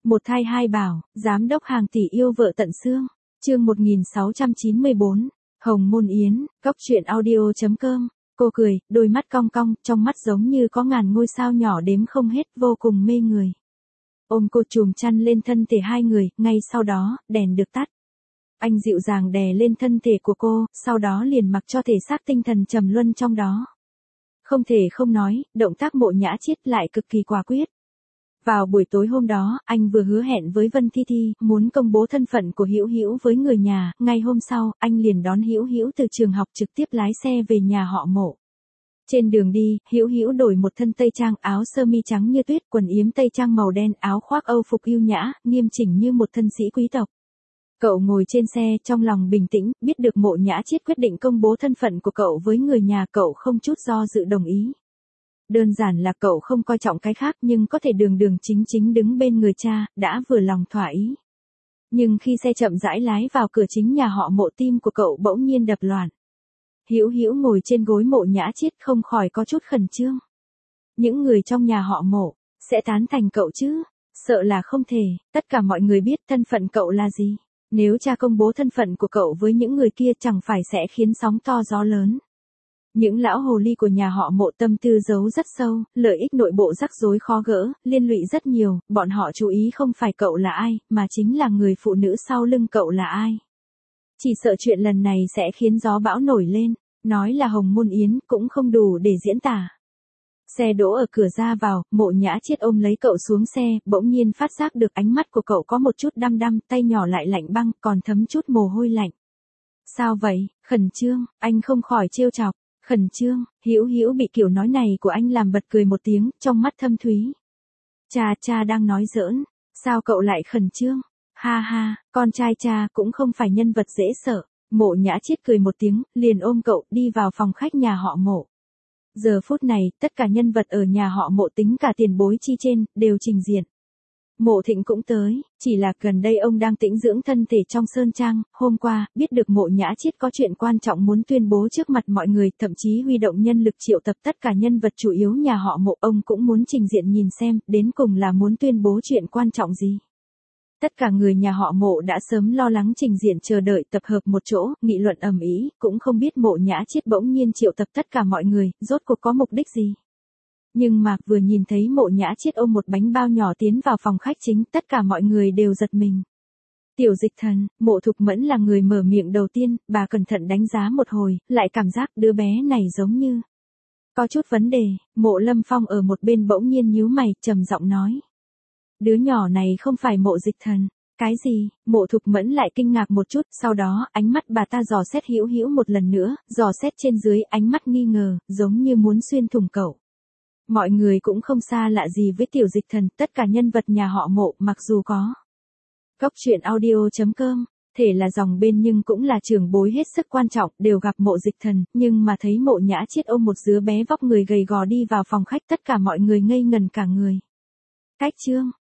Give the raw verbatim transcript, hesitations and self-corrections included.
Một thai hai bảo, giám đốc hàng tỷ yêu vợ tận xương. Chương một nghìn sáu trăm chín mươi bốn, Hồng Môn Yến, Cóc truyện audio.com. Cô cười, đôi mắt cong cong, trong mắt giống như có ngàn ngôi sao nhỏ đếm không hết, vô cùng mê người. Ôm cô chùm chăn lên thân thể hai người, ngay sau đó, đèn được tắt. Anh dịu dàng đè lên thân thể của cô, sau đó liền mặc cho thể xác tinh thần trầm luân trong đó. Không thể không nói, động tác Mộ Nhã Chiết lại cực kỳ quả quyết. Vào buổi tối hôm đó, anh vừa hứa hẹn với Vân Thi Thi, muốn công bố thân phận của Hữu Hữu với người nhà, ngay hôm sau, anh liền đón Hữu Hữu từ trường học trực tiếp lái xe về nhà họ Mộ. Trên đường đi, Hữu Hữu đổi một thân tây trang, áo sơ mi trắng như tuyết, quần yếm tây trang màu đen, áo khoác Âu phục yêu nhã, nghiêm chỉnh như một thân sĩ quý tộc. Cậu ngồi trên xe, trong lòng bình tĩnh, biết được Mộ Nhã Chiết quyết định công bố thân phận của cậu với người nhà, cậu không chút do dự đồng ý. Đơn giản là cậu không coi trọng cái khác, nhưng có thể đường đường chính chính đứng bên người cha, đã vừa lòng thỏa ý. Nhưng khi xe chậm rãi lái vào cửa chính nhà họ Mộ, tim của cậu bỗng nhiên đập loạn. Hữu Hữu ngồi trên gối Mộ Nhã Chiết không khỏi có chút khẩn trương. Những người trong nhà họ Mộ sẽ tán thành cậu chứ? Sợ là không thể, tất cả mọi người biết thân phận cậu là gì. Nếu cha công bố thân phận của cậu với những người kia chẳng phải sẽ khiến sóng to gió lớn. Những lão hồ ly của nhà họ Mộ tâm tư giấu rất sâu, lợi ích nội bộ rắc rối khó gỡ, liên lụy rất nhiều, bọn họ chú ý không phải cậu là ai, mà chính là người phụ nữ sau lưng cậu là ai. Chỉ sợ chuyện lần này sẽ khiến gió bão nổi lên, nói là Hồng Môn Yến cũng không đủ để diễn tả. Xe đỗ ở cửa ra vào, Mộ Nhã Chiết ôm lấy cậu xuống xe, bỗng nhiên phát giác được ánh mắt của cậu có một chút đăm đăm, tay nhỏ lại lạnh băng, còn thấm chút mồ hôi lạnh. Sao vậy? Khẩn trương, anh không khỏi trêu chọc. Khẩn trương, Hữu Hữu bị kiểu nói này của anh làm bật cười một tiếng, trong mắt thâm thúy. Cha, cha đang nói giỡn, sao cậu lại khẩn trương? Ha ha, con trai cha cũng không phải nhân vật dễ sợ. Mộ Nhã Chiết cười một tiếng, liền ôm cậu đi vào phòng khách nhà họ Mộ. Giờ phút này, tất cả nhân vật ở nhà họ Mộ tính cả tiền bối chi trên, đều trình diện. Mộ Thịnh cũng tới, chỉ là gần đây ông đang tĩnh dưỡng thân thể trong sơn trang, hôm qua, biết được Mộ Nhã Chiết có chuyện quan trọng muốn tuyên bố trước mặt mọi người, thậm chí huy động nhân lực triệu tập tất cả nhân vật chủ yếu nhà họ Mộ, ông cũng muốn trình diện nhìn xem, đến cùng là muốn tuyên bố chuyện quan trọng gì. Tất cả người nhà họ Mộ đã sớm lo lắng trình diện chờ đợi tập hợp một chỗ, nghị luận ầm ĩ, cũng không biết Mộ Nhã Chiết bỗng nhiên triệu tập tất cả mọi người, rốt cuộc có mục đích gì. Nhưng mà vừa nhìn thấy Mộ Nhã Chiết ôm một bánh bao nhỏ tiến vào phòng khách chính, tất cả mọi người đều giật mình. Tiểu Dịch Thần, Mộ Thục Mẫn là người mở miệng đầu tiên, bà cẩn thận đánh giá một hồi, lại cảm giác đứa bé này giống như có chút vấn đề. Mộ Lâm Phong ở một bên bỗng nhiên nhíu mày, trầm giọng nói. Đứa nhỏ này không phải Mộ Dịch Thần. Cái gì? Mộ Thục Mẫn lại kinh ngạc một chút, sau đó, ánh mắt bà ta dò xét Hữu Hữu một lần nữa, dò xét trên dưới, ánh mắt nghi ngờ, giống như muốn xuyên thủng cậu. Mọi người cũng không xa lạ gì với Tiểu Dịch Thần, tất cả nhân vật nhà họ Mộ, mặc dù có Cóc truyện audio.com, thể là dòng bên nhưng cũng là trưởng bối hết sức quan trọng, đều gặp Mộ Dịch Thần, nhưng mà thấy Mộ Nhã Chiết ôm một đứa bé vóc người gầy gò đi vào phòng khách, tất cả mọi người ngây ngần cả người. Cách chương,